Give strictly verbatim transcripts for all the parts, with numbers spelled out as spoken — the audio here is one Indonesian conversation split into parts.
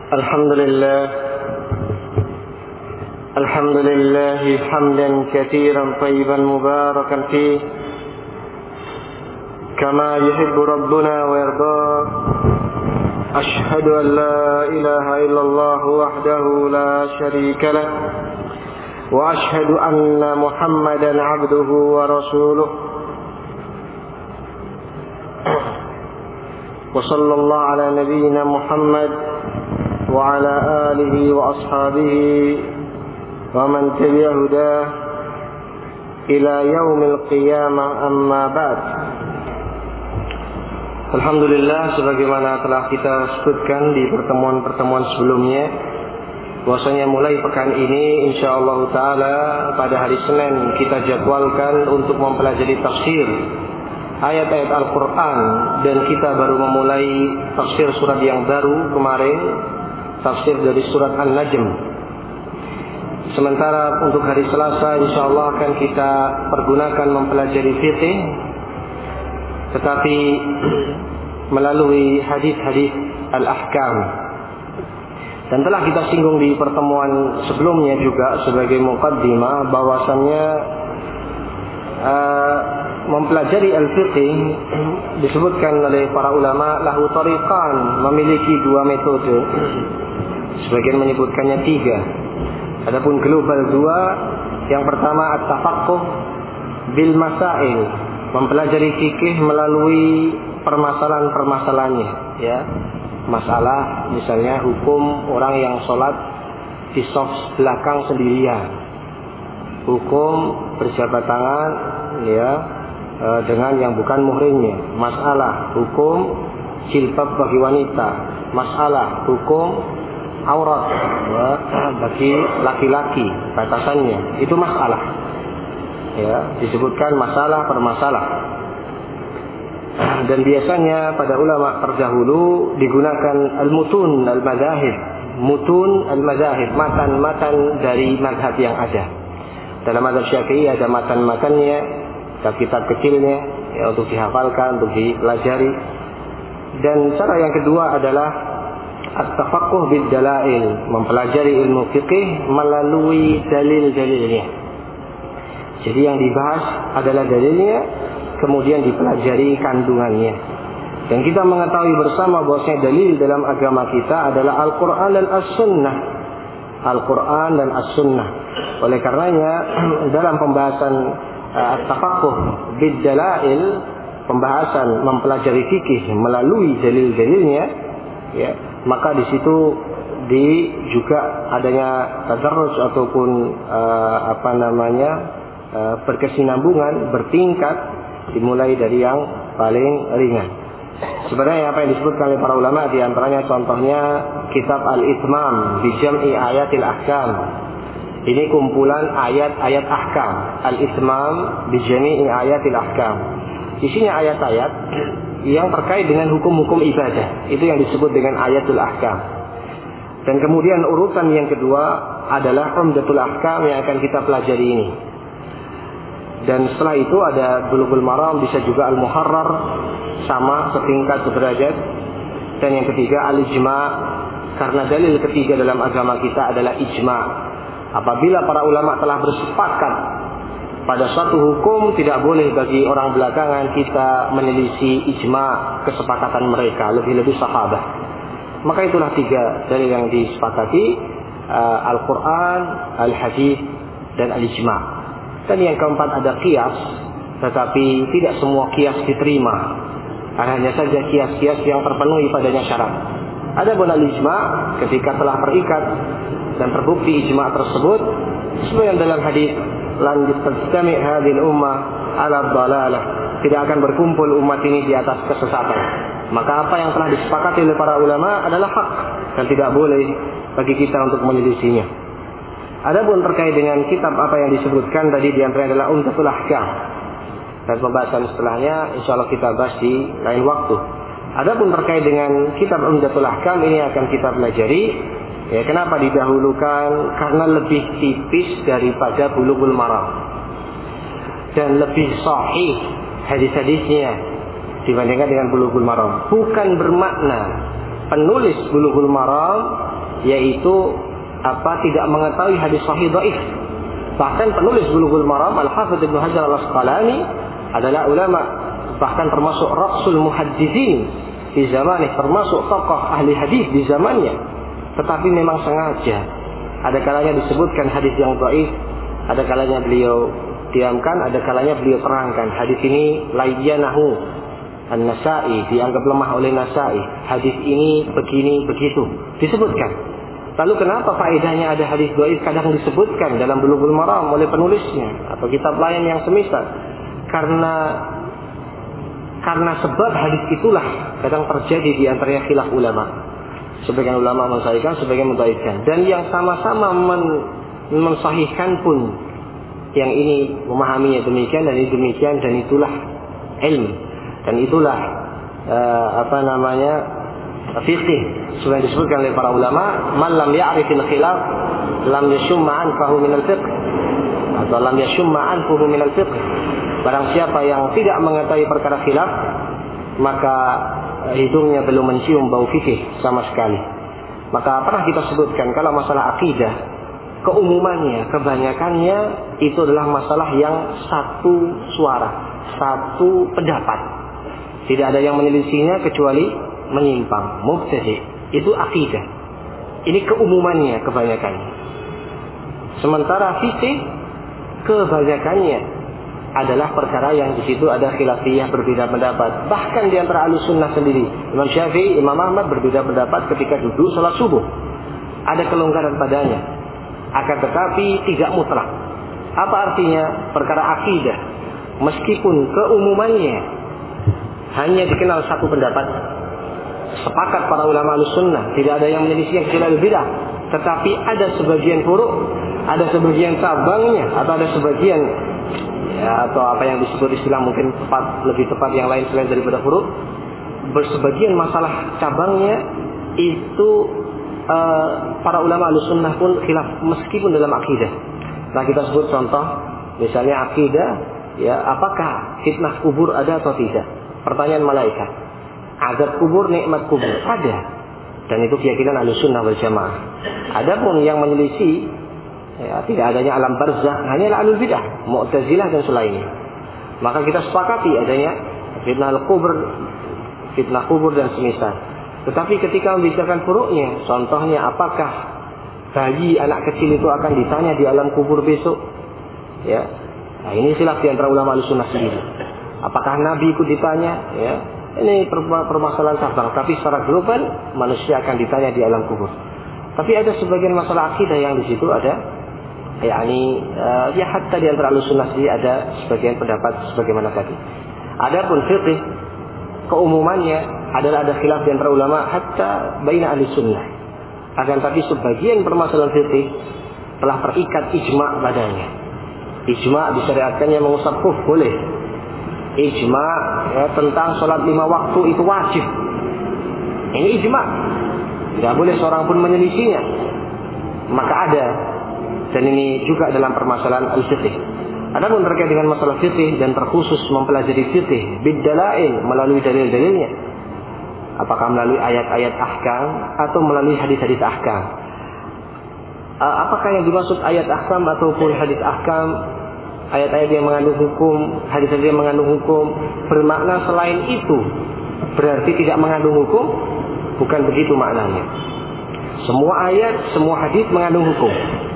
الحمد لله الحمد لله حمدا كثيرا طيبا مباركا فيه كما يحب ربنا ويرضاه. أشهد أن لا إله إلا الله وحده لا شريك له وأشهد أن محمدا عبده ورسوله وصلى الله على نبينا محمد وعلى آله وأصحابه ومن تبع هداه إلى يوم القيامة أما بعد. Alhamdulillah, sebagaimana telah kita sebutkan di pertemuan-pertemuan sebelumnya, bahwasanya mulai pekan ini insyaallah taala pada hari Senin kita jadwalkan untuk mempelajari tafsir ayat-ayat Al-Quran, dan kita baru memulai tafsir surat yang baru kemarin, tafsir dari surat An-Najm. Sementara untuk hari Selasa insyaallah akan kita pergunakan mempelajari fikih, tetapi melalui hadis-hadis Al-Ahkam. Dan telah kita singgung di pertemuan sebelumnya juga sebagai muqaddimah bahwasannya uh, mempelajari al-fiqh disebutkan oleh para ulama lahu tariqan, memiliki dua metode. Sebagian menyebutkannya tiga. Adapun global dua. Yang pertama at-tafaqquh bil masail, mempelajari fikih melalui permasalahan-permasalahannya, ya. Masalah misalnya hukum orang yang sholat di saf belakang sendirian, hukum berjabat tangan, ya, dengan yang bukan muhrimnya, masalah hukum jilbab bagi wanita, masalah hukum aurat, ya, bagi laki-laki batasannya, itu masalah, ya, disebutkan masalah per masalah. Dan biasanya pada ulama terdahulu digunakan al-mutun al-madzahib, mutun al-madzahib, matan-matan dari mazhab yang ada. Dalam mazhab Syafi'i ada matan-matannya, kitab kecilnya, ya, untuk dihafalkan, untuk dipelajari. Dan cara yang kedua adalah at-tafaqquh bid dalail, mempelajari ilmu fikih melalui dalil-dalilnya. Jadi yang dibahas adalah dalilnya, kemudian dipelajari kandungannya. Dan kita mengetahui bersama bahwasanya dalil dalam agama kita adalah Al-Quran dan As-Sunnah. Al-Quran dan As-Sunnah. Oleh karenanya dalam pembahasan at-tafaqquh bid dalail, pembahasan mempelajari fikih melalui dalil-dalilnya, ya, maka di situ di juga adanya tadarrus ataupun uh, apa namanya uh, berkesinambungan, bertingkat, dimulai dari yang paling ringan. Sebenarnya apa yang disebutkan oleh para ulama di antaranya contohnya kitab Al-Itmam bi Jam'i Ayatil Ahkam. Ini kumpulan ayat-ayat ahkam. Al-Itmam bi Jami'i Ayatil Ahkam. Isinya ayat-ayat yang terkait dengan hukum-hukum ibadah. Itu yang disebut dengan Ayatul Ahkam. Dan kemudian urutan yang kedua adalah Umdatul Ahkam yang akan kita pelajari ini. Dan setelah itu ada Bulughul Maram, bisa juga Al-Muharrar, sama setingkat sederajat. Dan yang ketiga Al-Ijma', karena dalil ketiga dalam agama kita adalah ijma'. Apabila para ulama telah bersepakat pada suatu hukum, tidak boleh bagi orang belakangan kita menyelisih ijma' kesepakatan mereka, lebih-lebih sahabat. Maka itulah tiga dalil yang disepakati, uh, Al-Quran, Al-Hadith, dan Al-Ijma'. Dan yang keempat ada qiyas, tetapi tidak semua qiyas diterima. Hanya saja qiyas-qiyas yang terpenuhi padanya syarat. Adapun al-ijma', ketika telah terikat dan terbukti ijma' tersebut, sesuai dalam hadis, lan yastami' hadhil ummah 'ala dhalalah, tidak akan berkumpul umat ini di atas kesesatan. Maka apa yang telah disepakati oleh para ulama adalah hak dan tidak boleh bagi kita untuk menyelisihinya. Adapun terkait dengan kitab apa yang disebutkan tadi di antaranya adalah Umdatul Ahkam. Dan pembahasan setelahnya insyaallah kita bahas di lain waktu. Adapun terkait dengan kitab Umdatul Ahkam ini akan kita pelajari. Ya, kenapa didahulukan? Karena lebih tipis daripada Bulughul Maram. Dan lebih sahih hadis-hadisnya dibandingkan dengan Bulughul Maram. Bukan bermakna penulis Bulughul Maram yaitu apa tidak mengetahui hadis sahih dhaif. Bahkan penulis Bulughul Maram Al-Hafidz Ibnu Hajar Al-Asqalani adalah ulama, bahkan termasuk rasul muhadditsin di zamannya, termasuk tokoh ahli hadis di zamannya. Tetapi memang sengaja ada kalanya disebutkan hadis yang dhaif, ada kalanya beliau diamkan, ada kalanya beliau terangkan hadis ini layyanahu An-Nasa'i, dianggap lemah oleh Nasa'i, hadis ini begini begitu disebutkan. Lalu kenapa faedahnya ada hadis dhaif kadang disebutkan dalam Bulughul Maram oleh penulisnya atau kitab lain yang semisal? Karena karena sebab hadis itulah kadang terjadi di antaranya khilaf ulama. Sebagian ulama mensahihkan, sebagian mendhaifkan. Dan yang sama-sama men, mensahihkan pun yang ini memahaminya demikian dan ini demikian, dan itulah ilmu dan itulah uh, apa namanya fiqih. Sudah disebutkan oleh para ulama, man lam ya'rifil khilaf lam yashumma anfahu minal fiqh, atau lam yashumma anfuhu minal fiqh. Barang siapa yang tidak mengetahui perkara khilaf, maka hidungnya belum mencium bau fikih sama sekali. Maka pernah kita sebutkan kalau masalah akidah, keumumannya, kebanyakannya itu adalah masalah yang satu suara, satu pendapat. Tidak ada yang menyelisihinya kecuali menyimpang, mubtadi'. Itu akidah. Ini keumumannya kebanyakannya. Sementara fikih kebanyakannya adalah perkara yang di situ ada khilafiyah, berbeda pendapat. Bahkan di antara Ahlussunnah sendiri, Imam Syafi'i, Imam Ahmad berbeda pendapat ketika duduk salat subuh. Ada kelonggaran padanya. Akan tetapi tidak mutlak. Apa artinya? Perkara akidah, meskipun keumumannya hanya dikenal satu pendapat, sepakat para ulama Ahlussunnah, tidak ada yang menyelisih kecuali bidah. Tetapi ada sebagian furu', ada sebagian cabangnya, atau ada sebagian ya, atau apa yang disebut istilah mungkin tepat, lebih tepat yang lain selain daripada furu', bersebagian masalah cabangnya itu uh, para ulama Ahlussunnah pun khilaf meskipun dalam akidah. Nah, kita sebut contoh misalnya akidah, ya, apakah fitnah kubur ada atau tidak? Pertanyaan malaikat, azab kubur, nikmat kubur, ada. Dan itu keyakinan Ahlussunnah wal Jamaah. Adapun yang menyelisih ya, tidak adanya alam barzakh hanyalah ahlul bidah, Mu'tazilah dan selainnya. Maka kita sepakati adanya fitnah kubur, fitnah kubur dan semisal. Tetapi ketika membicarakan furu'nya, contohnya apakah bayi anak kecil itu akan ditanya di alam kubur besok? Ya. Nah, ini khilaf di antara ulama Ahlussunnah sendiri. Apakah Nabi ikut ditanya? Ya. Ini permasalahan cabang, tapi secara global manusia akan ditanya di alam kubur. Tapi ada sebagian masalah akidah yang di situ ada, yakni uh, ya hatta di antara Ahlussunnah sendiri ada sebagian pendapat sebagaimana tadi. Adapun fikih keumumannya adalah ada khilaf di antara ulama hatta baina Ahlussunnah. Akan tapi sebagian permasalahan fikih telah terikat ijma' padanya. Ijma' disyariatkannya mengusap kuf boleh. Ijma' ya, tentang sholat lima waktu itu wajib. Ini ijma'. Tidak boleh seorang pun menyelisihinya. Maka ada. Dan ini juga dalam permasalahan al-fiqh. Adapun terkait dengan masalah fiqh dan terkhusus mempelajari fiqh bid-dalail, melalui dalil-dalilnya, apakah melalui ayat-ayat ahkam atau melalui hadis-hadis ahkam. Apakah yang dimaksud ayat ahkam ataupun hadis ahkam? Ayat-ayat yang mengandung hukum, hadis-hadis yang mengandung hukum, bermakna selain itu berarti tidak mengandung hukum? Bukan begitu maknanya. Semua ayat, semua hadis mengandung hukum.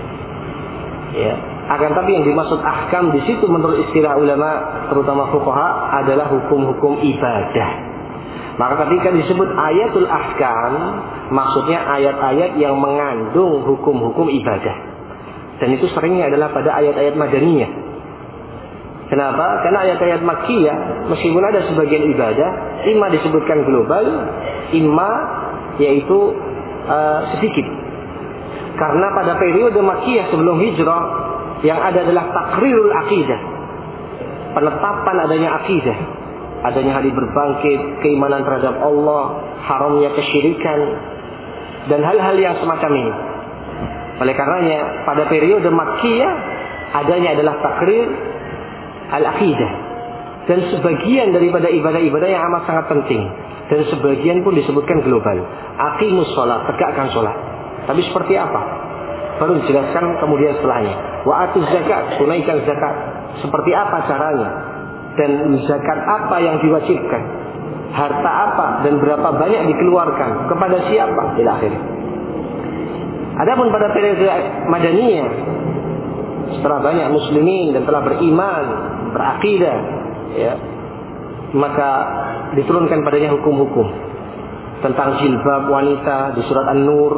Ya, akan tapi yang dimaksud ahkam di situ menurut istilah ulama, terutama fuqaha, adalah hukum-hukum ibadah. Maka ketika disebut ayatul ahkam, maksudnya ayat-ayat yang mengandung hukum-hukum ibadah. Dan itu seringnya adalah pada ayat-ayat madaniyah. Kenapa? Karena ayat-ayat makkiyah meskipun ada sebagian ibadah, imma disebutkan global, imma yaitu uh, sedikit. Karena pada periode makkiyah sebelum hijrah yang ada adalah takrirul akidah, penetapan adanya akidah, adanya hari berbangkit, keimanan terhadap Allah, haramnya kesyirikan, dan hal-hal yang semacam ini. Oleh karenanya pada periode makkiyah adanya adalah takrir al-aqidah, dan sebagian daripada ibadah-ibadah yang amat sangat penting, dan sebagian pun disebutkan global. Aqimus sholat, tegakkan sholat. Tapi seperti apa? Baru dijelaskan kemudian setelahnya. Wa atuz zakat, tunaikan zakat. Seperti apa caranya? Dan zakat apa yang diwajibkan? Harta apa dan berapa banyak dikeluarkan? Kepada siapa? Ila akhirnya. Adapun pada periode Madaniyah, setelah banyak muslimin dan telah beriman, berakidah, ya, maka diturunkan padanya hukum-hukum tentang jilbab wanita di surat An-Nur.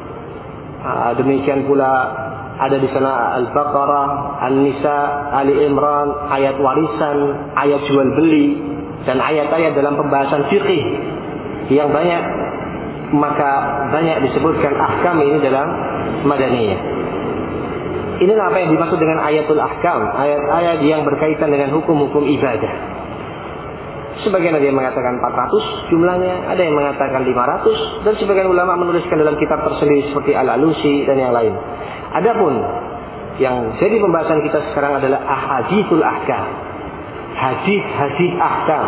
Demikian pula ada di sana Al-Baqarah, An-Nisa, Ali Imran, ayat warisan, ayat jual beli, dan ayat-ayat dalam pembahasan fikih yang banyak. Maka banyak disebutkan ahkam ini dalam Madaniyah. Inilah apa yang dimaksud dengan ayatul ahkam, ayat-ayat yang berkaitan dengan hukum-hukum ibadah. Sebagian ada yang mengatakan empat ratus jumlahnya, ada yang mengatakan lima ratus, dan sebagian ulama menuliskan dalam kitab tersendiri seperti Al-Alusi dan yang lain. Adapun yang jadi pembahasan kita sekarang adalah ahaditsul ahkam, hadis-hadis ahkam.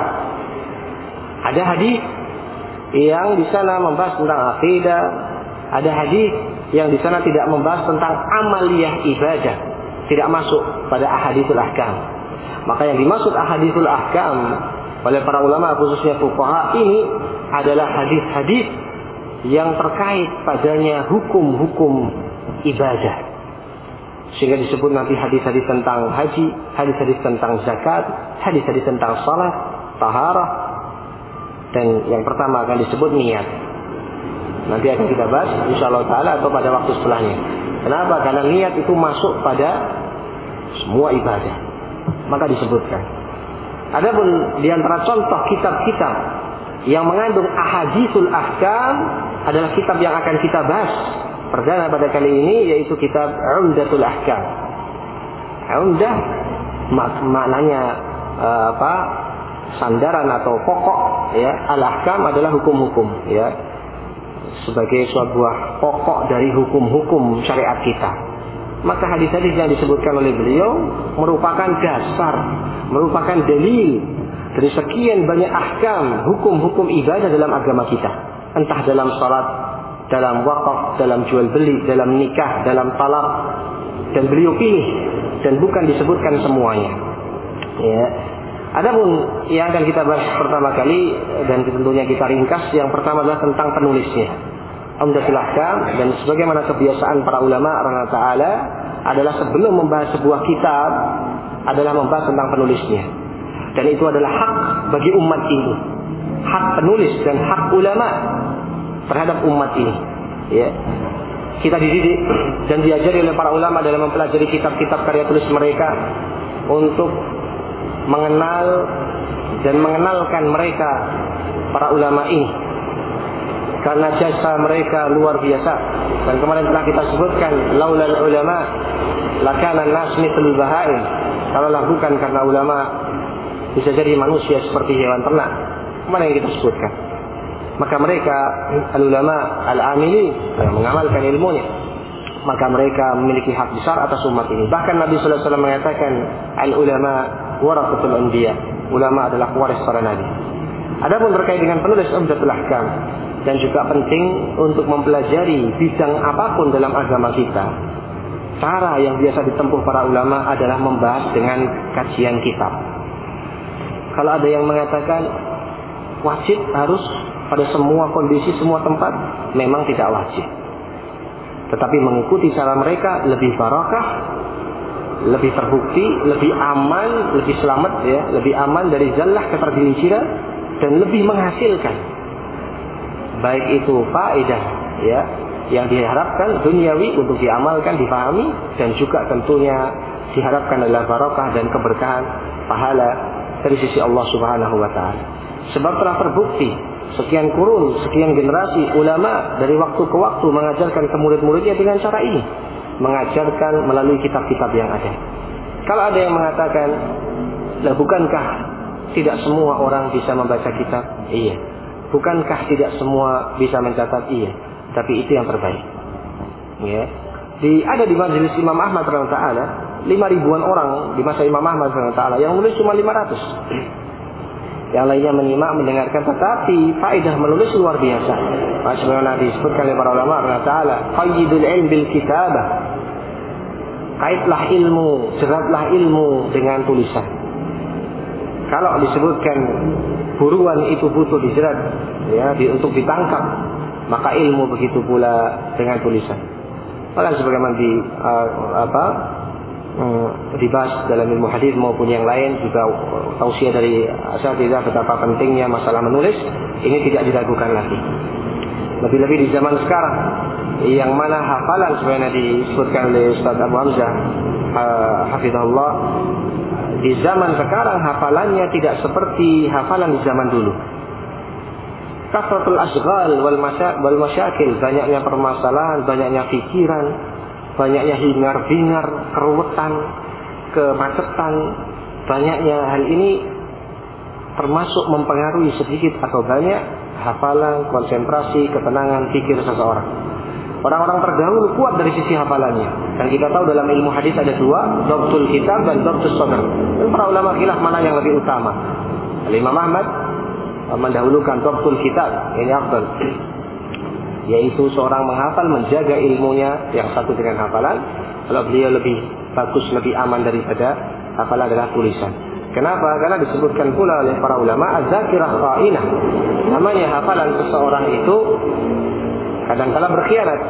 Ada hadis yang di sana membahas tentang akidah, ada hadis yang di sana tidak membahas tentang amaliyah ibadah, tidak masuk pada ahaditsul ahkam. Maka yang dimaksud ahaditsul ahkam oleh para ulama khususnya fuqaha ini adalah hadis-hadis yang terkait padanya hukum-hukum ibadah. Sehingga disebut nanti hadis-hadis tentang haji, hadis-hadis tentang zakat, hadis-hadis tentang salat, taharah, dan yang pertama akan disebut niat. Nanti akan kita bahas insyaallah taala atau pada waktu setelahnya. Kenapa? Karena niat itu masuk pada semua ibadah. Maka disebutkan. Adapun di antara contoh kitab-kitab yang mengandung ahaditsul ahkam adalah kitab yang akan kita bahas perdana pada kali ini, yaitu kitab Umdatul Ahkam. Umdah mak- maknanya uh, apa? Sandaran atau pokok, ya. Al-ahkam adalah hukum-hukum, ya. Sebagai sebuah pokok dari hukum-hukum syariat kita. Maka hadis-hadis yang disebutkan oleh beliau merupakan dasar, merupakan dalil dari sekian banyak ahkam, hukum-hukum ibadah dalam agama kita. Entah dalam salat, dalam wakaf, dalam jual beli, dalam nikah, dalam talak, dan beliau pilih dan bukan disebutkan semuanya. Ya. Adapun yang akan kita bahas pertama kali dan tentunya kita ringkas, yang pertama adalah tentang penulisnya. Umdatul Ahkam, dan sebagaimana kebiasaan para ulama rahimahullah taala adalah sebelum membahas sebuah kitab adalah membahas tentang penulisnya. Dan itu adalah hak bagi umat ini. Hak penulis dan hak ulama terhadap umat ini. Ya. Kita dididik dan diajari oleh para ulama dalam mempelajari kitab-kitab karya tulis mereka untuk mengenal dan mengenalkan mereka para ulama ini, karena jasa mereka luar biasa. Dan kemarin telah kita sebutkan, laulal ulama lakana nas mithlul bahaim. Kalaulah bukan karena ulama, bisa jadi manusia seperti hewan ternak. Kemarin yang kita sebutkan. Maka mereka al-ulama al-amili yang mengamalkan ilmunya, maka mereka memiliki hak besar atas umat ini. Bahkan Nabi sallallahu alaihi wasallam mengatakan, al-ulama warasatul anbiya. Ulama adalah pewaris para nabi. Adapun terkait dengan penulis Umdatul Ahkam, dan juga penting untuk mempelajari bidang apapun dalam agama kita, cara yang biasa ditempuh para ulama adalah membahas dengan kajian kitab. Kalau ada yang mengatakan wajib harus pada semua kondisi, semua tempat, memang tidak wajib. Tetapi mengikuti cara mereka lebih barakah, lebih terbukti, lebih aman, lebih selamat, ya, lebih aman dari zallah, ketergelinciran, dan lebih menghasilkan. Baik itu faedah, ya, yang diharapkan duniawi untuk diamalkan, difahami, dan juga tentunya diharapkan adalah barakah dan keberkahan pahala dari sisi Allah Subhanahu wa taala. Sebab telah terbukti sekian kurun, sekian generasi ulama dari waktu ke waktu mengajarkan ke murid-muridnya dengan cara ini, mengajarkan melalui kitab-kitab yang ada. Kalau ada yang mengatakan, lah bukankah tidak semua orang bisa membaca kitab? Iya. Bukankah tidak semua bisa mencatat? Iya. Tapi itu yang terbaik. Ya. Di ada di majelis Imam Ahmad radhiyallahu taala, lima ribuan orang di masa Imam Ahmad radhiyallahu taala, yang menulis cuma lima ratus. yang lainnya menyimak, mendengarkan, tetapi faedah menulis luar biasa. Sebagaimana disebutkan oleh para ulama Allah Taala, qayyidul ilm bil kitabah. Kaitlah ilmu, jeratlah ilmu dengan tulisan. Kalau disebutkan buruan itu butuh dijerat, ya, di, untuk ditangkap, maka ilmu begitu pula dengan tulisan. Malah sebagaimana di uh, apa um, dibahas dalam ilmu hadis maupun yang lain, juga tausiah dari asatidzah betapa pentingnya masalah menulis ini tidak diragukan lagi. Lebih-lebih di zaman sekarang, yang mana hafalan sebenarnya disebutkan oleh Ustaz Abu Hamzah uh, hafizahullah, di zaman sekarang hafalannya tidak seperti hafalan di zaman dulu. Kasratul asghal wal masya wal masyakil, banyaknya permasalahan, banyaknya pikiran, banyaknya hingar-bingar, keruwetan, kemacetan, banyaknya hal ini termasuk mempengaruhi sedikit atau banyak hafalan, konsentrasi, ketenangan pikir seseorang. Orang-orang terdahulu kuat dari sisi hafalannya, dan kita tahu dalam ilmu hadis ada dua, dhabtul kitab dan dhabtus sadr. Para ulama khilaf mana yang lebih utama. Imam Ahmad mendahulukan dhabtul kitab, ini afdal, yaitu seorang menghafal, menjaga ilmunya yang satu dengan hafalan. Kalau beliau lebih bagus, lebih aman daripada hafalan adalah tulisan. Kenapa? Karena disebutkan pula oleh para ulama az-zakirah qa'inah. Namanya hafalan seseorang itu kadang-kala berkhianat.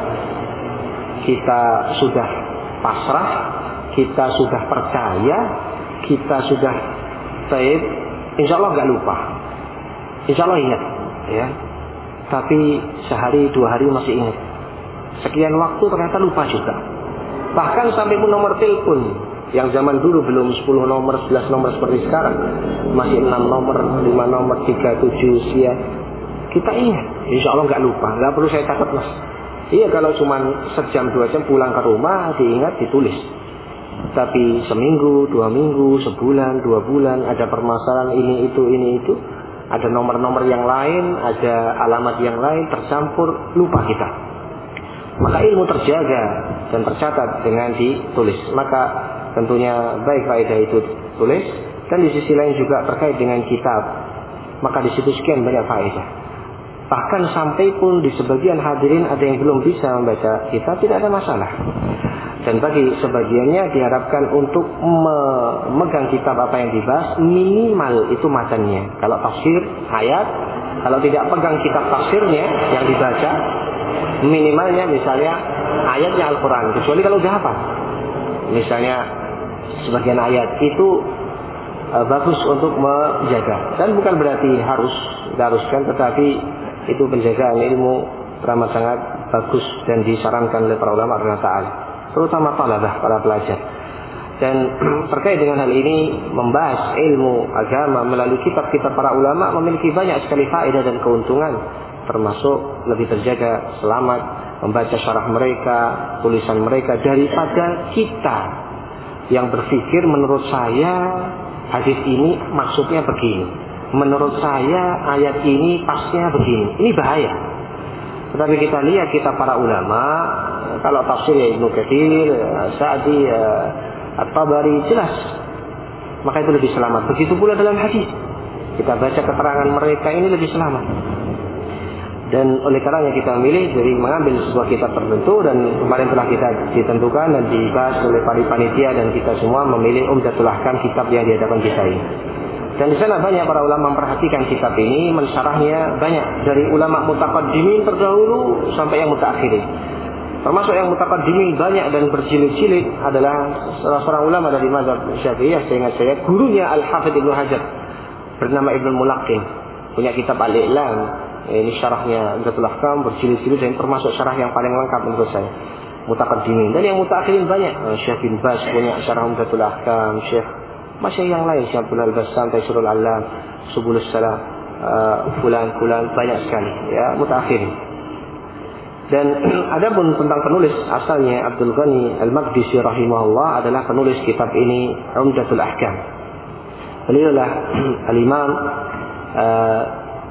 Kita sudah pasrah, kita sudah percaya, kita sudah taib, insya Allah nggak lupa, insya Allah ingat, ya. Tapi sehari dua hari masih ingat, sekian waktu ternyata lupa juga. Bahkan sampai pun nomor telepon yang zaman dulu belum sepuluh nomor, sebelas nomor seperti sekarang, masih enam nomor, lima nomor, tiga, tujuh, sekian, kita ingat, insya Allah nggak lupa, nggak perlu saya catat mas. Iya, kalau cuma sejam dua jam pulang ke rumah diingat, ditulis. Tapi seminggu, dua minggu, sebulan, dua bulan, ada permasalahan ini itu ini itu, ada nomor-nomor yang lain, ada alamat yang lain tercampur, lupa kita. Maka ilmu terjaga dan tercatat dengan ditulis. Maka tentunya baik faedah itu tulis, dan di sisi lain juga terkait dengan kitab. Maka di situ sekian banyak faedah. Bahkan sampai pun di sebagian hadirin ada yang belum bisa membaca kitab, tidak ada masalah. Dan bagi sebagiannya diharapkan untuk memegang kitab apa yang dibahas, minimal itu matanya. Kalau tafsir ayat, kalau tidak pegang kitab tafsirnya yang dibaca, minimalnya misalnya ayatnya Al-Quran, kecuali kalau udah hafal. Misalnya sebagian ayat itu uh, bagus untuk menjaga, dan bukan berarti harus diharuskan, tetapi itu penjagaan ilmu teramat sangat bagus dan disarankan oleh para ulama Allah Ta'ala, terutama talabah, para pelajar. Dan terkait dengan hal ini, membahas ilmu agama melalui kitab-kitab para ulama memiliki banyak sekali faedah dan keuntungan, termasuk lebih terjaga, selamat, membaca syarah mereka, tulisan mereka, daripada kita yang berpikir menurut saya hadis ini maksudnya begini, menurut saya ayat ini pasnya begini. Ini bahaya. Tetapi kita lihat kita para ulama, kalau tafsir ya Ibnu Katsir, Sa'di, At-Tabari, jelas, maka itu lebih selamat. Begitu pula dalam hadis, kita baca keterangan mereka, ini lebih selamat. Dan oleh karenanya kita memilih dari mengambil sebuah kitab tertentu, dan kemarin telah kita ditentukan dan dibahas oleh para panitia, dan kita semua memilih Umdatul Ahkam, kitab yang di hadapan kita ini. Dan di sana banyak para ulama memperhatikan kitab ini, mensyarahnya banyak, dari ulama mutaqaddimin terdahulu sampai yang mutaakhirin. Termasuk yang mutaqaddimin banyak dan berjilid-jilid adalah salah seorang ulama dari mazhab Syafi'iyah, saya ingat saya, gurunya Al-Hafidz Ibnu Hajar, bernama Ibnu Mulaqqin, punya kitab Al-I'lam. Ini syarahnya Umdatul Ahkam, berjilid-jilid, dan termasuk syarah yang paling lengkap menurut saya, mutaqaddimin. Dan yang mutaakhirin banyak, Syekh bin Baz punya syarah Umdatul Ahkam, Syekh masih yang lain, Syekh Abdul Al-Bassam, Taisirul Alam, Subulus Salam, uh, fulan-fulan, banyak sekali ya, mutaakhirin. Dan adapun tentang penulis asalnya, Abdul Ghani Al-Maqdisi rahimahullah adalah penulis kitab ini, Umdatul Ahkam. Beliau lah Al-Imam uh,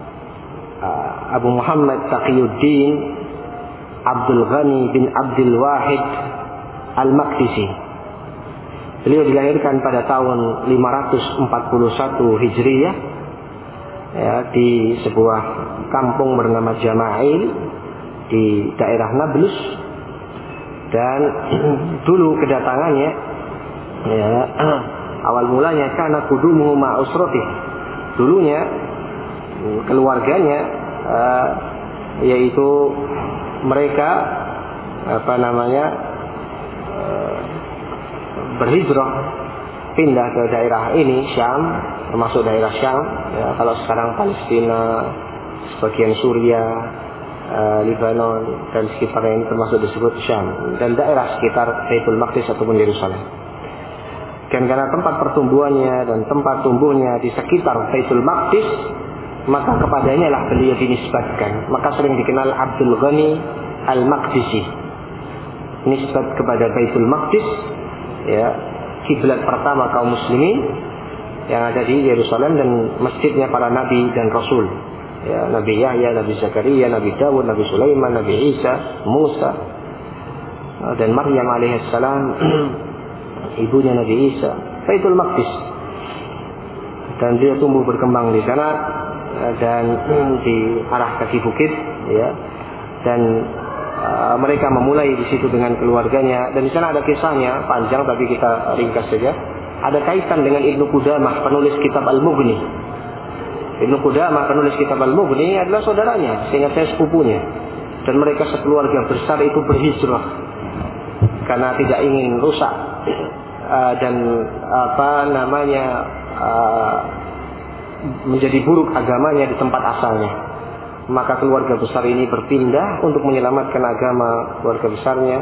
Abu Muhammad Taqiyuddin Abdul Ghani bin Abdul Wahid Al-Maqdisi. Beliau dilahirkan pada tahun lima ratus empat puluh satu Hijriyah ya, di sebuah kampung bernama Jama'il di daerah Nablus. Dan dulu kedatangannya, ya, awal mulanya karena kudumuhu ma'usrati, dulunya keluarganya, uh, yaitu mereka apa namanya uh, berhijrah pindah ke daerah ini, Syam, termasuk daerah Syam, ya, kalau sekarang Palestina, sebagian Suria, uh, Lebanon dan sekitarnya ini termasuk disebut Syam, dan daerah sekitar Baitul Maqdis ataupun Yerusalem. Dan karena tempat pertumbuhannya dan tempat tumbuhnya di sekitar Baitul Maqdis, maka kepadanya lah beliau dinisbatkan. Maka sering dikenal Abdul Ghani Al-Maqdisi, nisbat kepada Baitul Maqdis, ya, kiblat pertama kaum muslimin yang ada di Yerusalem dan masjidnya para nabi dan rasul, ya, Nabi Yahya, Nabi Zakaria, Nabi Dawud, Nabi Sulaiman, Nabi Isa, Musa dan Maryam alaihissalam, ibunya Nabi Isa. Baitul Maqdis, dan dia tumbuh berkembang di sana dan di arah kaki bukit, ya, dan Uh, mereka memulai di situ dengan keluarganya, dan di sana ada kisahnya panjang tapi kita ringkas saja. Ada kaitan dengan Ibnu Qudamah, penulis kitab Al-Mughni. Ibnu Qudamah, penulis kitab Al-Mughni adalah saudaranya, sehingga saya sepupunya. Dan mereka sekeluarga besar itu berhijrah karena tidak ingin rusak uh, dan apa namanya uh, menjadi buruk agamanya di tempat asalnya. Maka keluarga besar ini berpindah untuk menyelamatkan agama keluarga besarnya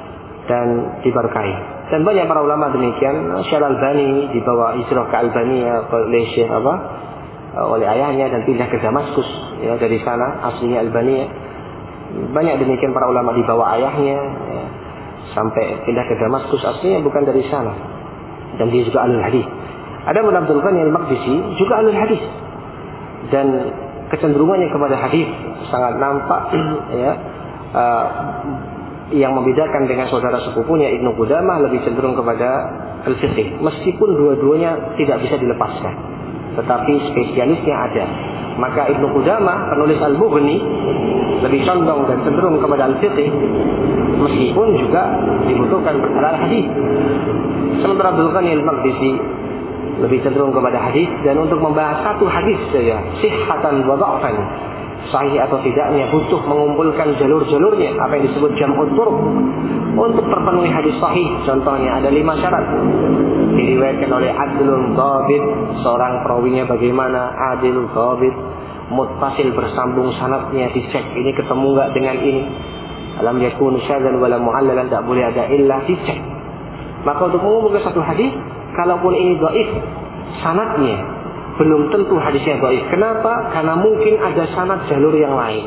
dan diberkahi. Dan banyak para ulama demikian. Syekh Al-Albani dibawa hijrah ke Albania oleh Syekh apa? oleh ayahnya dan pindah ke Damaskus, ya, dari sana aslinya Albania. Banyak demikian para ulama dibawa ayahnya, ya, sampai pindah ke Damaskus, aslinya bukan dari sana. Dan dia juga alul hadis. Ada Abdul Ghani Al-Maqdisi juga alul hadis. Dan kecenderungannya kepada hadis sangat nampak, ya, uh, yang membedakan dengan saudara sepupunya Ibnu Qudamah lebih cenderung kepada al-fiqh, meskipun dua-duanya tidak bisa dilepaskan, tetapi spesialisnya ada. Maka Ibnu Qudamah, penulis Al-Mughni, lebih condong dan cenderung kepada al-fiqh, meskipun juga dibutuhkan perkara hadis. Sementara Abdul Ghani Al-Maqdisi lebih cenderung kepada hadis, dan untuk membahas satu hadis saja, sihhatan wa dha'fan, sahih atau tidaknya, butuh mengumpulkan jalur-jalurnya, apa yang disebut jam'ut turuq. Untuk terpenuhi hadis sahih, contohnya ada lima syarat. Diriwayatkan oleh adlun dhabit, seorang perawinya bagaimana, adil dhabit, muttasil bersambung sanadnya, dicek ini ketemu enggak dengan ini, alam yakun syadzan wala mu'allalan, tak boleh ada illah, dicek. Maka untuk mengumpulkan satu hadis, kalaupun ini dhaif, sanadnya belum tentu hadisnya dhaif. Kenapa? Karena mungkin ada sanad jalur yang lain.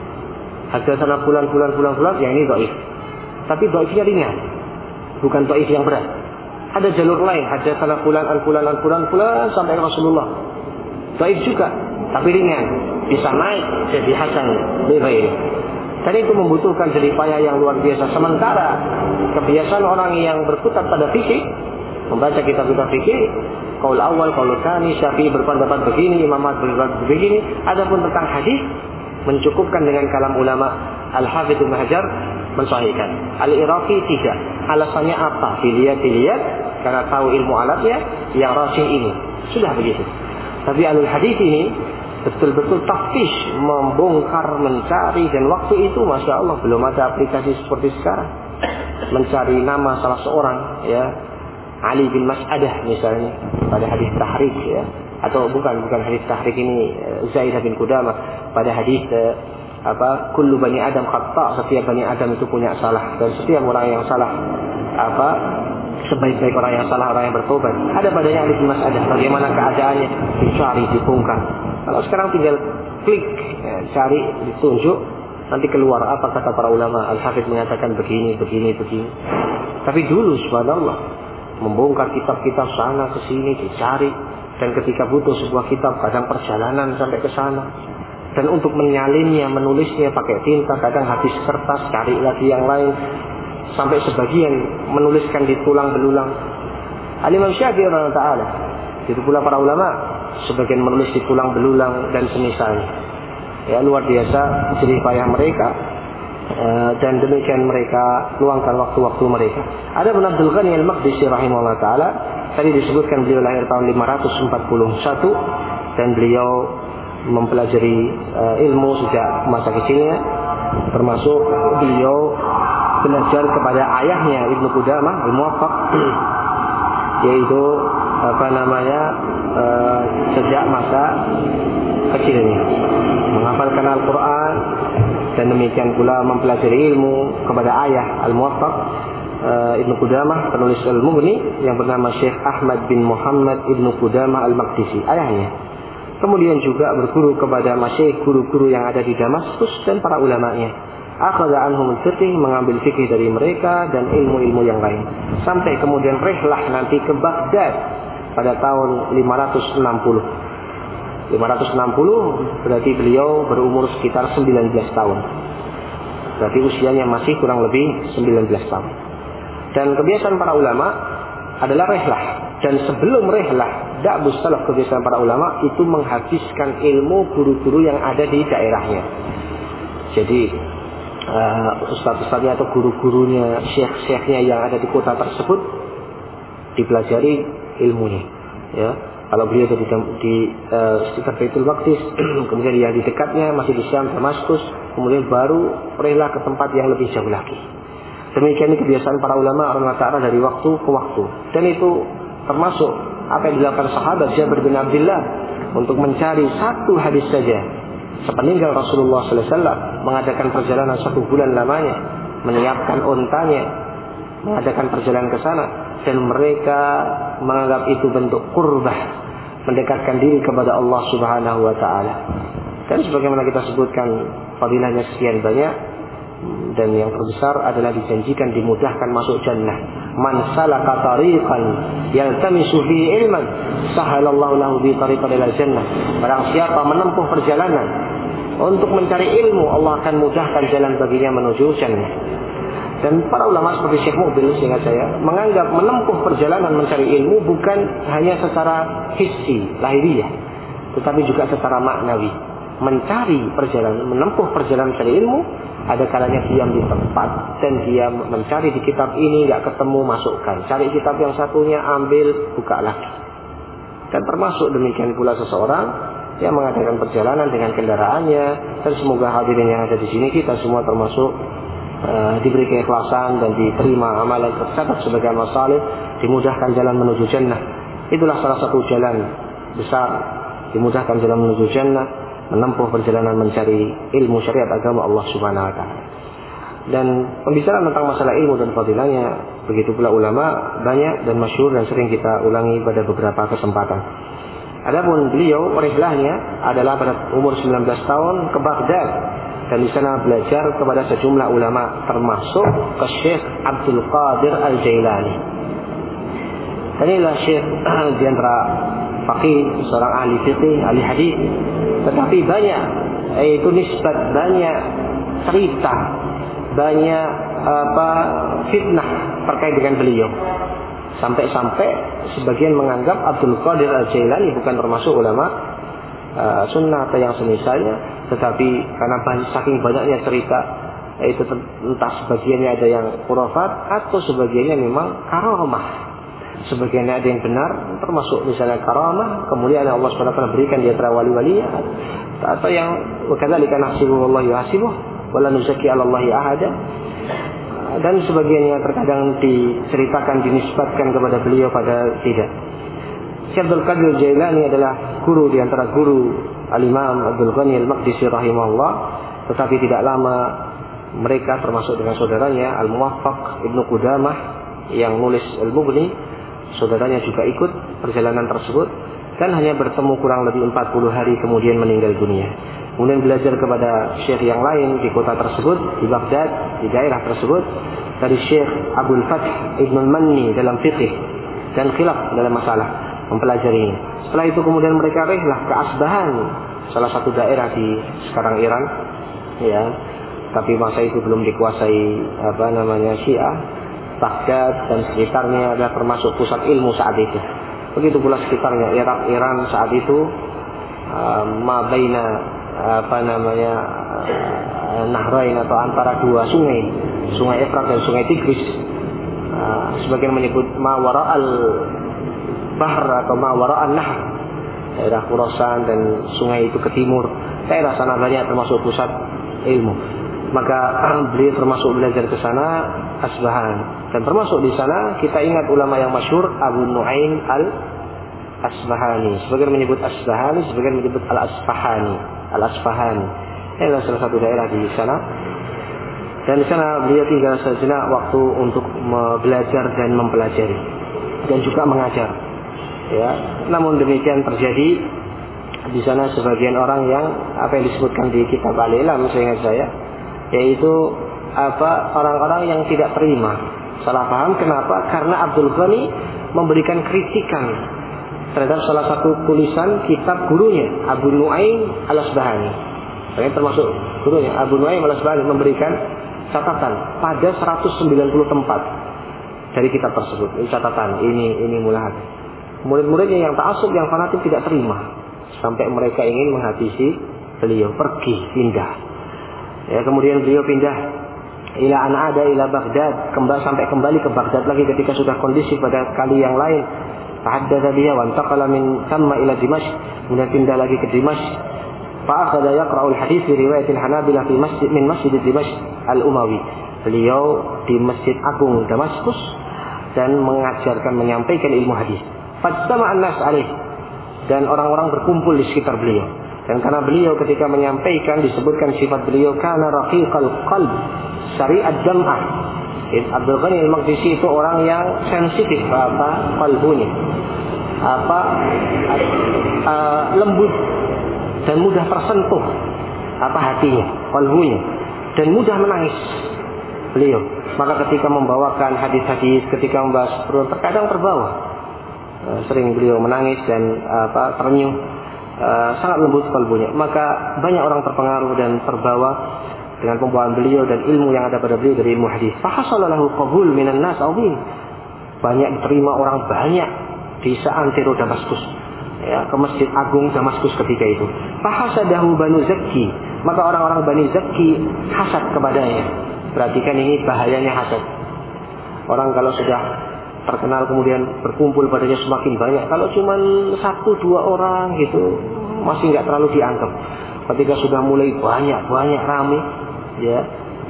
Ada sanad bulan bulan bulan bulan yang ini dhaif, tapi dhaifnya ringan, bukan dhaif yang berat. Ada jalur lain, ada sanad bulan al bulan al bulan bulan sampai Rasulullah, dhaif juga, tapi ringan, bisa naik jadi hasan lebih. Dan itu membutuhkan jerih payah yang luar biasa. Sementara kebiasaan orang yang berkutat pada fikih, membaca kitab-kitab fikih, qaul awal, qaul tsani, Syafi'i berpendapat begini, Imam Ahmad berpendapat begini. Adapun tentang hadis, mencukupkan dengan kalam ulama. Al-Hafidz Ibnu Hajar mensahihkan, Al-Iraqi tidak. Alasannya apa? Dilihat-dilihat, karena tahu ilmu alatnya, yang rajih ini. Sudah begitu. Tapi alul hadis ini betul-betul taftish, membongkar, mencari, dan waktu itu masya Allah belum ada aplikasi seperti sekarang. Mencari nama salah seorang, ya, Ali bin Mas'adah misalnya pada hadis tahrik, ya, atau bukan bukan hadis tahrik ini, Zaid bin Qudamah pada hadis eh, apa kullu bani Adam khata', setiap bani Adam itu punya salah, dan setiap orang yang salah apa sebaik-baik orang yang salah orang yang bertobat. Ada padanya Ali bin Mas'adah, bagaimana keadaannya, dicari, dibongkar. Kalau sekarang tinggal klik, ya, cari, ditunjuk, nanti keluar apa kata para ulama. Al-Hafidz mengatakan begini, begini, begini. Tapi dulu subhanallah, membongkar kitab-kitab sana ke sini, dicari, dan ketika butuh sebuah kitab, kadang perjalanan sampai ke sana. Dan untuk menyalinnya, menulisnya pakai tinta, kadang habis kertas, cari lagi yang lain, sampai sebagian menuliskan di tulang belulang. Al-Imam Syafi'i radhiyallahu ta'ala, itu pula para ulama sebagian menulis di tulang belulang dan semisalnya. Ya, luar biasa jerih payah mereka, e, dan demikian mereka luangkan waktu-waktu mereka. Ada Ibnu Abdul Ghani Al-Maqdisi rahimahullah taala, tadi disebutkan beliau lahir tahun lima ratus empat puluh satu dan beliau mempelajari e, ilmu sejak masa kecilnya, termasuk beliau belajar kepada ayahnya Ibnu Qudamah Al-Muwaffaq, yaitu apa namanya e, sejak masa kecilnya menghafalkan Al-Quran, dan demikian pula mempelajari ilmu kepada ayah Al-Muwaffaq e, Ibnu Qudamah, penulis Al-Mughni, yang bernama Syekh Ahmad bin Muhammad Ibnu Qudamah Al-Maqdisi, ayahnya. Kemudian juga berguru kepada masyayikh, guru-guru yang ada di Damaskus dan para ulamanya. Akhadha anhum al-fiqh, mengambil fikih dari mereka dan ilmu-ilmu yang lain. Sampai kemudian rihlah nanti ke Baghdad pada tahun lima ratus enam puluh. lima ratus enam puluh berarti beliau berumur sekitar sembilan belas tahun. Berarti usianya masih kurang lebih sembilan belas tahun. Dan kebiasaan para ulama adalah rihlah. Dan sebelum rihlah, da'bus salaf, kebiasaan para ulama itu menghabiskan ilmu guru-guru yang ada di daerahnya. Jadi Uh, ustaz-ustaznya atau guru-gurunya, syekh-syekhnya yang ada di kota tersebut dipelajari ilmunya. Ya, kalau beliau di, di uh, sekitar Baitul Maqdis, kemudian yang di dekatnya masih di Syam, Damaskus, kemudian baru rela ke tempat yang lebih jauh lagi. Demikian ini kebiasaan para ulama Allah Ta'ala dari waktu ke waktu. Dan itu termasuk apa yang dilakukan sahabat Jabir bin Abdullah untuk mencari satu hadis saja sepeninggal Rasulullah sallallahu alaihi wasallam, mengadakan perjalanan satu bulan lamanya, menyiapkan untanya, mengadakan perjalanan ke sana, dan mereka menganggap itu bentuk qurbah, mendekatkan diri kepada Allah Subhanahu wa taala. Dan sebagaimana kita sebutkan, fadilahnya sekian banyak, dan yang terbesar adalah dijanjikan dimudahkan masuk jannah. Man salaka tariqan yaltamisu fihi ilman sahalallahu lahu bi tariqan ila jannah. Barang siapa menempuh perjalanan untuk mencari ilmu, Allah akan mudahkan jalan baginya menuju jannah. Dan para ulama seperti Syekh Mubil, seingat saya, menganggap menempuh perjalanan mencari ilmu bukan hanya secara hissi, lahiriah, tetapi juga secara maknawi. Mencari perjalanan, menempuh perjalanan mencari ilmu, ada kalanya diam di tempat dan dia mencari di kitab ini nggak ketemu, masukkan, cari kitab yang satunya, ambil, buka lagi. Dan termasuk demikian pula seseorang yang mengadakan perjalanan dengan kendaraannya. Dan semoga hadirin yang ada di sini kita semua termasuk uh, diberi keikhlasan dan diterima amalan tercatat sebagai amal saleh, dimudahkan jalan menuju jannah. Itulah salah satu jalan besar, dimudahkan jalan menuju jannah, menempuh perjalanan mencari ilmu syariat agama Allah Subhanahu wa taala. Dan pembicaraan tentang masalah ilmu dan fadilahnya, begitu pula ulama, banyak dan masyhur dan sering kita ulangi pada beberapa kesempatan. Adapun beliau rihlahnya adalah pada umur sembilan belas tahun ke Baghdad, dan di sana belajar kepada sejumlah ulama, termasuk ke Syekh Abdul Qadir Al-Jailani. Dan inilah Syekh di antara faqih, seorang ahli fiqih, ahli hadis, tetapi banyak, yaitu nisbat, banyak cerita, banyak apa fitnah terkait dengan beliau. Sampai-sampai sebagian menganggap Abdul Qadir Al-Jailani bukan termasuk ulama uh, sunnah atau yang semisalnya, tetapi karena banyak, saking banyaknya cerita, yaitu entah sebagiannya ada yang khurafat atau sebagiannya memang karamah. Sebagiannya ada yang benar, termasuk misalnya karamah, kemudian Allah subhanahu wa taala berikan di antara wali-walinya, atau yang wakadzalika nahsibu wallahu yuhasibuh wala nuzakki 'ala Allahi ahada. Dan sebagiannya terkadang diceritakan, dinisbatkan kepada beliau, pada tidak. Syekh Abdul Qadir Jailani adalah guru di antara guru Al-Imam Abdul Ghani Al-Maqdisi rahimahullah, tetapi tidak lama mereka termasuk dengan saudaranya Al-Muwaffaq Ibnu Qudamah yang nulis Al-Mughni, saudaranya juga ikut perjalanan tersebut, dan hanya bertemu kurang lebih empat puluh hari kemudian meninggal dunia. Kemudian belajar kepada syekh yang lain di kota tersebut, di Baghdad, di daerah tersebut, dari Syekh Abdul Fath Ibn Manni dalam fiqh dan khilaf dalam masalah, mempelajari ini. Setelah itu kemudian mereka rihlah ke Asbahan, salah satu daerah di sekarang Iran, ya. Tapi masa itu belum dikuasai apa namanya Syiah. Baghdad dan sekitarnya adalah termasuk pusat ilmu saat itu. Begitu pula sekitarnya Irak, Iran saat itu, uh, ma baina apa namanya uh, Nahrain atau antara dua sungai, sungai Efrat dan sungai Tigris. Uh, sebagian menyebut ma wara'al bahr atau ma wara'an nahr, daerah Khurasan dan sungai itu ke timur. Daerah sana banyak termasuk pusat ilmu. Maka beliau termasuk belajar ke sana Asbahan, dan termasuk di sana kita ingat ulama yang masyhur Abu Nu'aim Al-Asbahani. Sebagian menyebut Asbahani, sebagian menyebut Al-Asfahani. Al-Asfahani adalah salah satu daerah di sana. Dan di sana beliau tinggal sejenak waktu untuk belajar dan mempelajari dan juga mengajar. Ya, namun demikian terjadi di sana sebagian orang yang apa yang disebutkan di kitab Al-Ilam, seingat saya, yaitu apa orang-orang yang tidak terima, salah paham. Kenapa? Karena Abdul Ghani memberikan kritikan terhadap salah satu tulisan kitab gurunya Abu Nu'aim Al-Asbahani. Ini termasuk gurunya Abu Nu'aim Al-Asbahani memberikan catatan pada seratus sembilan puluh tempat dari kitab tersebut. Ini catatan, ini ini mulahat. Murid-muridnya yang ta'assub, yang fanatik tidak terima, sampai mereka ingin menghabisi beliau, pergi, pindah. Ya, kemudian beliau pindah ila an'ada ila Baghdad, kembali sampai kembali ke Baghdad lagi ketika sudah kondisi pada kali yang lain. Tahaddatsa biha wa intaqala min thamma ila Dimashq, kemudian pindah lagi ke Dimashq. Fa akhadha yaqra'u al-hadits fi riwayat al-Hanabilah fi masjid min masjid Dimashq al-Umawi. Beliau di Masjid Agung Damaskus dan mengajarkan, menyampaikan ilmu hadis. Fajtama'an nas alaih, dan orang-orang berkumpul di sekitar beliau. Dan karena beliau ketika menyampaikan disebutkan sifat beliau kana raqiqal qalb syari'ad dam'ah. Abdul Ghani Al-Maqdisi itu orang yang sensitif apa qalbunya, apa uh, lembut dan mudah tersentuh apa hatinya, qalbunya, dan mudah menangis beliau. Maka ketika membawakan hadis-hadis, ketika membahas terkadang terbawa, uh, sering beliau menangis dan uh, apa ternyuh. Uh, sangat lembut kalbunya. Maka banyak orang terpengaruh dan terbawa dengan pembawaan beliau dan ilmu yang ada pada beliau dari ilmu hadis. Fahasalahu qabul minan nas azim. Banyak diterima orang banyak di seantero Damaskus. Ya, ke Masjid Agung Damaskus ketika itu. Fahasadahu Banu Zakki. Maka orang-orang Bani Zakki hasad kepadanya. Perhatikan ini bahayanya hasad. Orang kalau sudah terkenal kemudian berkumpul padanya semakin banyak. Kalau cuma satu dua orang gitu masih nggak terlalu dianggap. Ketika sudah mulai banyak-banyak ramai, ya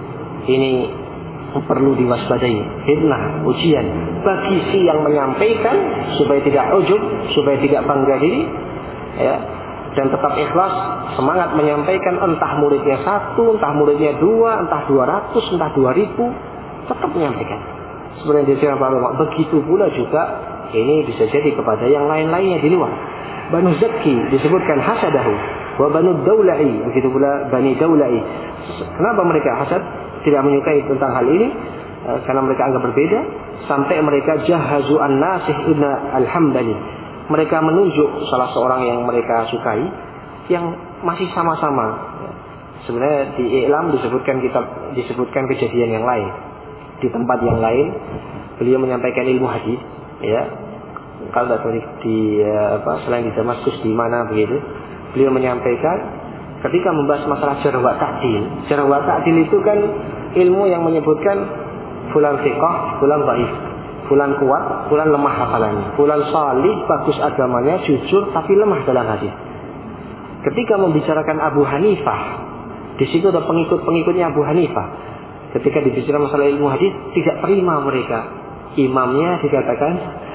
ini perlu diwaspadai, fitnah, ujian bagi si yang menyampaikan supaya tidak ujub, supaya tidak bangga diri, ya, dan tetap ikhlas semangat menyampaikan. Entah muridnya satu, entah muridnya dua, entah dua ratus, entah dua ribu, tetap menyampaikan. Sebenarnya dia ulama. Begitu pula juga ini bisa jadi kepada yang lain-lainnya di luar. Banu Zakki disebutkan hasadahu wa Banu Daula'i, begitu pula Bani Daula'i. Kenapa mereka hasad, tidak menyukai tentang hal ini? Karena mereka anggap berbeda. Sampai mereka jahazu an-Nasih ibn al-Hambali, mereka menunjuk salah seorang yang mereka sukai yang masih sama-sama. Sebenarnya di I'lam disebutkan kitab disebutkan kejadian yang lain. Di tempat yang lain beliau menyampaikan ilmu hadis, ya. Kalau tidak di uh, apa selain di Damaskus di mana begitu, beliau menyampaikan ketika membahas masalah jarh wa ta'dil. Jarh wa ta'dil itu kan ilmu yang menyebutkan fulan thiqah, fulan dhaif, fulan kuat, fulan lemah hafalannya, fulan salih, bagus agamanya, jujur tapi lemah dalam hadis. Ketika membicarakan Abu Hanifah, di situ ada pengikut-pengikutnya Abu Hanifah. Ketika dibicarakan masalah ilmu hadis tidak terima mereka. Imamnya dikatakan,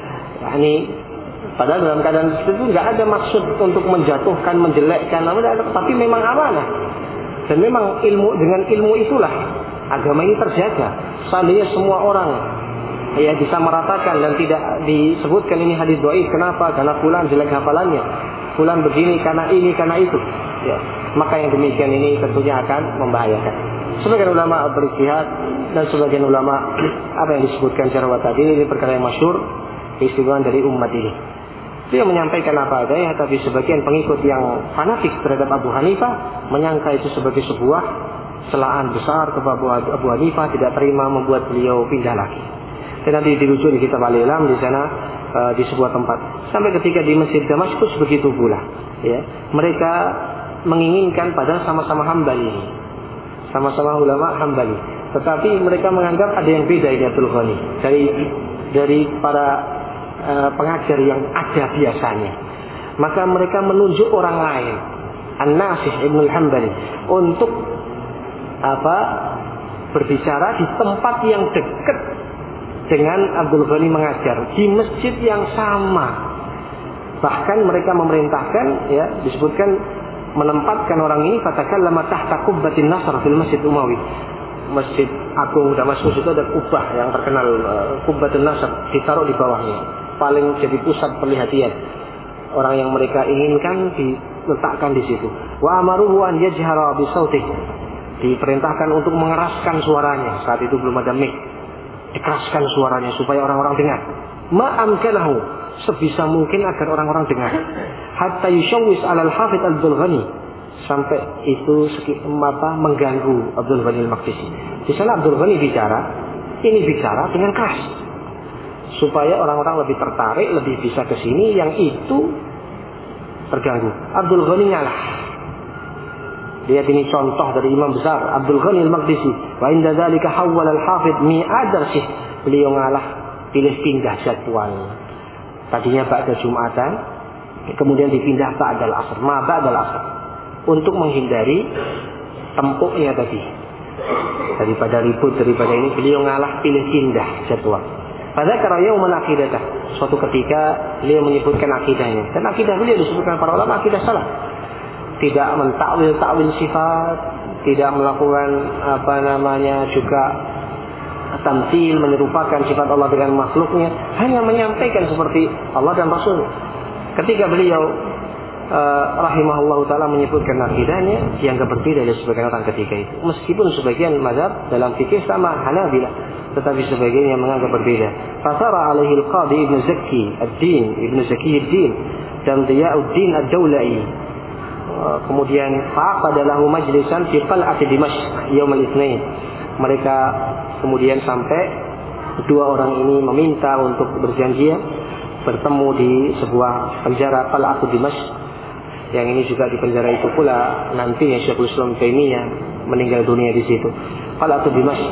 ini padahal dalam keadaan seperti itu nggak ada maksud untuk menjatuhkan, menjelekkan, tapi memang amanah. Dan memang ilmu dengan ilmu itulah agama ini terjaga. Seandainya semua orang ya bisa meratakan dan tidak disebutkan ini hadis dhaif, kenapa? Karena fulan jelek hafalannya, fulan begini karena ini karena itu. Ya, maka yang demikian ini tentunya akan membahayakan. Sebagian ulama beristihad dan sebagian ulama apa yang disebutkan jarh wa ta'dil ini perkara yang masyhur, keistimewaan dari umat ini. Dia menyampaikan apa adanya, tapi sebagian pengikut yang fanatik terhadap Abu Hanifah menyangka itu sebagai sebuah celaan besar kepada Abu Hanifah, tidak terima, membuat beliau pindah lagi. Dan nanti dirujuk di kitab Al-Ilam, di sana uh, di sebuah tempat. Sampai ketika di Masjid Damaskus begitu pula. Ya, mereka menginginkan padahal sama-sama Hambali, sama-sama ulama Hambali, tetapi mereka menganggap ada yang beda ini Abdul Ghani dari dari para uh, pengajar yang ada biasanya. Maka mereka menunjuk orang lain, An-Nasih Ibn Al-Hambali, untuk apa berbicara di tempat yang dekat dengan Abdul Ghani mengajar, di masjid yang sama. Bahkan mereka memerintahkan, ya, disebutkan menempatkan orang ini fatakallama tahta qubbatin Nasr fil Masjid Umawi. Masjid Agung Damaskus itu ada kubah yang terkenal, uh, Qubbatul Nasr, ditaruh di bawahnya, paling jadi pusat perhatian. Orang yang mereka inginkan diletakkan di situ. Wa amaruhu an yajhara bi sautihi. Diperintahkan untuk mengeraskan suaranya. Saat itu belum ada mic. Dikeraskan suaranya supaya orang-orang dengar. Ma amkanahu, sebisa mungkin agar orang-orang dengar. Hatta yushawwis 'alal hafidz Abdul Ghani, sampai itu mata mengganggu Abdul Ghani Al-Maqdisi. Di sana Abdul Ghani bicara, ini bicara dengan keras, supaya orang-orang lebih tertarik, lebih bisa ke sini, yang itu terganggu. Abdul Ghani ngalah. Lihat ini contoh dari imam besar Abdul Ghani Al-Maqdisi. Wa inda dzalika hawwala al-hafidz mi'ad darsih. Beliau ngalah, pilih pindah jadwal. Tadinya ba'da Jumatan, kemudian dipindah ba'dal asr, ma ba'dal asr, untuk menghindari tempuknya tadi. Daripada ribut, daripada ini, beliau ngalah, pilih pindah jadwal. Pada karya yaumul aqidah, suatu ketika beliau menyebutkan akidahnya, dan akidah beliau disebutkan para ulama akidah salah. Tidak mentakwil-takwil sifat, tidak melakukan apa namanya juga tamtsil, menyerupakan sifat Allah dengan makhluknya, hanya menyampaikan seperti Allah dan Rasul. Ketika beliau uh, rahimahullah ta'ala menyebutkan akidahnya, dianggap berbeda dari sebagian orang ketika itu. Meskipun sebagian mazhab dalam fikih sama Hanabilah, tetapi sebagian yang menganggap berbeda. Fasara alaihi al-Qadi Ibn Zaki ad-Din, Ibn Zaki ad-Din, dan Diyauddin ad-Daulai. Uh, kemudian faqada lahu majlisan fi qal'ati Dimashq yaum al-Itsnain. Mereka kemudian sampai dua orang ini meminta untuk berjanjian bertemu di sebuah penjara Qal'atu Dimashq. Yang ini juga di penjara itu pula nantinya Syekhul Islam Taimiyah meninggal dunia di situ. Qal'atu Dimashq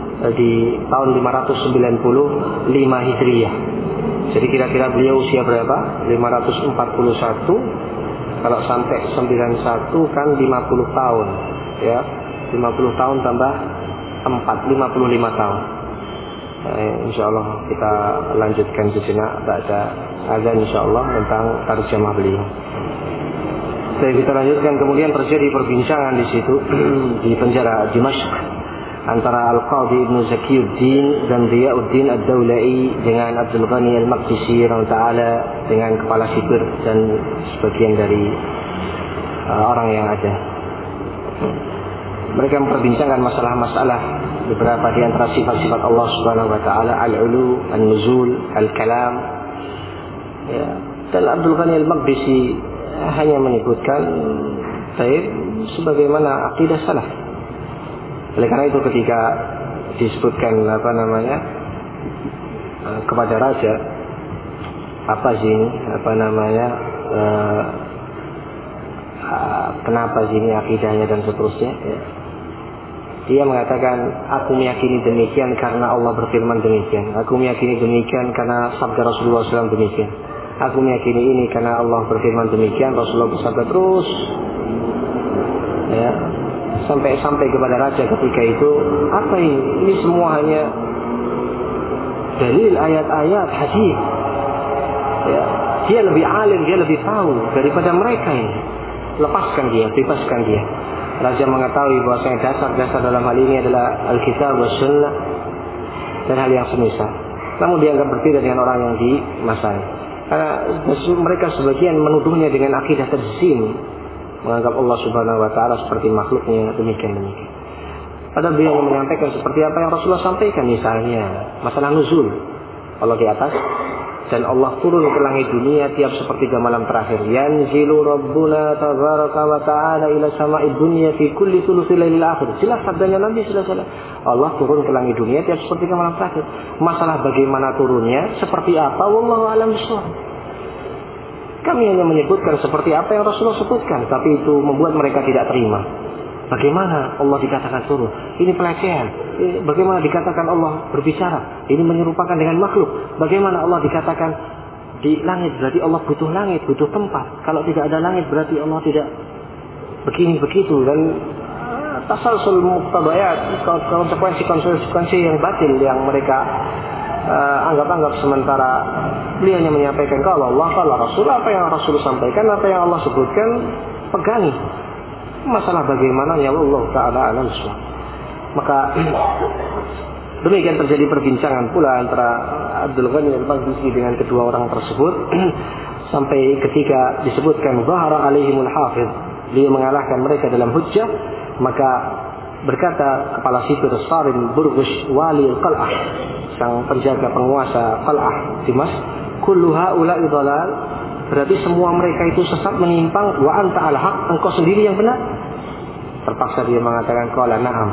di tahun lima ratus sembilan puluh lima Hijriyah. Jadi kira-kira beliau usia berapa? lima ratus empat puluh satu. Kalau sampai sembilan puluh satu kan lima puluh tahun, ya. lima puluh tahun tambah empat, lima puluh lima tahun. Eh, insyaallah kita lanjutkan sejenak baca azan insyaallah tentang tarjamah beliau. Jadi kita lanjutkan, kemudian terjadi perbincangan di situ di penjara Dimashq antara Al-Qadi Ibn Zakiuddin dan Diyauddin ad-Daulai dengan Abdul Ghani Al-Maqdisi taala dengan kepala sipir dan sebagian dari uh, orang yang ada. Mereka memperbincangkan masalah-masalah beberapa di antara sifat-sifat Allah Subhanahu wa taala, al-ulu, an-nuzul, al-kalam. Ya, dan Abdul Ghani Al-Maqdisi hanya menyebutkan baik sebagaimana akidah salaf. Oleh karena itu ketika disebutkan apa namanya kepada raja, apa sih ini, apa namanya uh, uh, kenapa sih ini akidahnya dan seterusnya, ya. Dia mengatakan, aku meyakini demikian karena Allah berfirman demikian. Aku meyakini demikian karena sabda Rasulullah shallallahu alaihi wasallam demikian. Aku meyakini ini karena Allah berfirman demikian, Rasulullah bersabda terus. Ya, sampai-sampai kepada raja ketika itu, apa ini? Ini semua hanya dalil ayat-ayat hadis. Ya, dia lebih alim, dia lebih tahu daripada mereka ini. Lepaskan dia, bebaskan dia. Raja mengetahui bahwasanya dasar-dasar dalam hal ini adalah Alkitab dan Sunnah dan hal yang semisal. Namun dianggap berbeda dengan orang yang di masanya. Karena mereka sebagian menuduhnya dengan akidah tajsim, menganggap Allah Subhanahu wa taala seperti makhluknya, demikian demikian. Padahal beliau menyampaikan seperti apa yang Rasulullah sampaikan, misalnya masalah nuzul. Allah di atas, Dan Allah turun ke langit dunia tiap sepertiga malam terakhir. Yanzilu Rabbuna tabaraka wa ta'ala ila sama'id dunya fi kulli thuluthil lailil akhir. Jelas sabdanya Nabi sallallahu alaihi wasallam. Allah turun ke langit dunia tiap sepertiga malam terakhir. Masalah bagaimana turunnya, seperti apa, wallahu a'lam bishawab. Kami hanya menyebutkan seperti apa yang Rasulullah sebutkan, tapi itu membuat mereka tidak terima. Bagaimana Allah dikatakan turun? Ini pelecehan. Bagaimana dikatakan Allah berbicara? Ini menyerupakan dengan makhluk. Bagaimana Allah dikatakan di langit? Berarti Allah butuh langit, butuh tempat. Kalau tidak ada langit berarti Allah tidak begini begitu. Dan tasalsul muqtadayat, konsekuensi-konsekuensi yang batil yang mereka uh, anggap-anggap sementara beliau hanya menyampaikan kalau Allah, kalau Rasul, apa yang Rasul sampaikan, apa yang Allah sebutkan, pegangi. Masalah bagaimana ya Allah Ta'ala alam semua. Maka demikian terjadi perbincangan pula antara Abdul Ghani al-Maqdisi dengan kedua orang tersebut sampai ketika disebutkan zahara alaihimul hafiz, beliau mengalahkan mereka dalam hujjah. Maka berkata kepala sipir Sarim Burgush wali al-Qal'ah, sang penjaga penguasa Qal'ah Dimas, kullu haula'i dhalal, berarti semua mereka itu sesat menyimpang, wa anta al-haq, engkau sendiri yang benar. Terpaksa dia mengatakan qala na'am.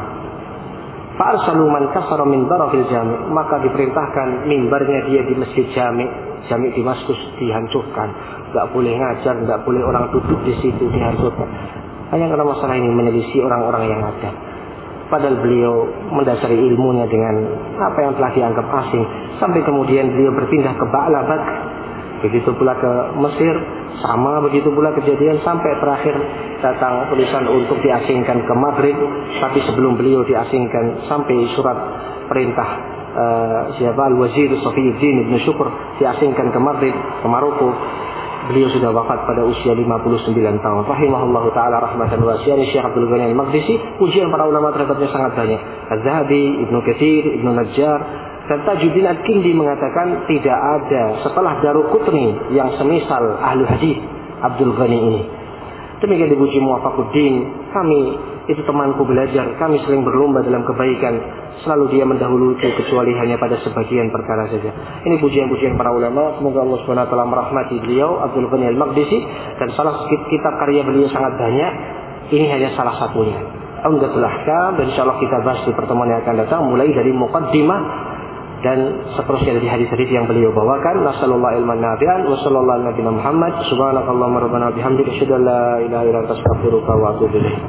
Fa arsalu man kasara min darafil jami', maka diperintahkan mimbarnya dia di masjid Jami', Jami' Damaskus dihancurkan. Enggak boleh ngajar, enggak boleh orang duduk di situ, dihancurkan. Hanya karena masalah ini menyelisih orang-orang yang ada. Padahal beliau mendasari ilmunya dengan apa yang telah dianggap asing, sampai kemudian beliau berpindah ke Ba'labak. Begitu pula ke Mesir, sama begitu pula kejadian sampai terakhir datang tulisan untuk diasingkan ke Maghrib. Tapi sebelum beliau diasingkan, sampai surat perintah uh, siapa Al-Wazir Safiyuddin Ibn Syukur diasingkan ke Maghrib, ke Maroko. Beliau sudah wafat pada usia lima puluh sembilan tahun. Rahimahullahu ta'ala rahmatan wasi'an. Syekh Abdul Ghani al-Maqdisi, pujian para ulama terhadapnya sangat banyak. Az-Zahabi, Ibnu Katsir, Ibnu Najjar, dan Tajuddin Ad-Kindi mengatakan tidak ada setelah Daruqutni yang semisal ahli hadis Abdul Ghani ini. Demikian dipuji Muwafaquddin, kami itu temanku belajar, kami sering berlomba dalam kebaikan, selalu dia mendahuluku kecuali hanya pada sebagian perkara saja. Ini pujian-pujian para ulama. Semoga Allah Subhanahu wa taala merahmati beliau Abdul Ghani al-Maqdisi, dan salah kitab karya beliau sangat banyak. Ini hanya salah satunya, Umdatul Ahkam, dan insyaallah kita bahas di pertemuan yang akan datang mulai dari muqaddimah dan seterusnya dari hadis-hadis yang beliau bawakan. Nasallallahu ilman nafi'an wa sallallahu ala nabiyina Muhammad. Subhanakallahumma rabbana bihamdika asyhadu an la ilaha illa anta astaghfiruka wa atubu ilaik.